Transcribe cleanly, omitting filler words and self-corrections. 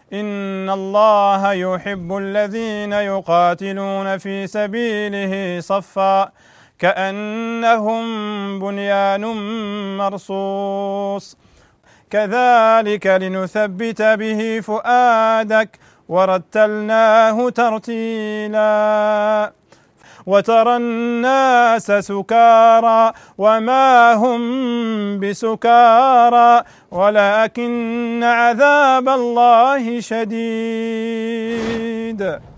إن الله يحب الذين يقاتلون في سبيله صفا كأنهم بنيان مرصوص كذلك لنثبت به فؤادك ورتلناه ترتيلا وترى الناس سكارى وما هم بسكارى ولكن عذاب الله شديد.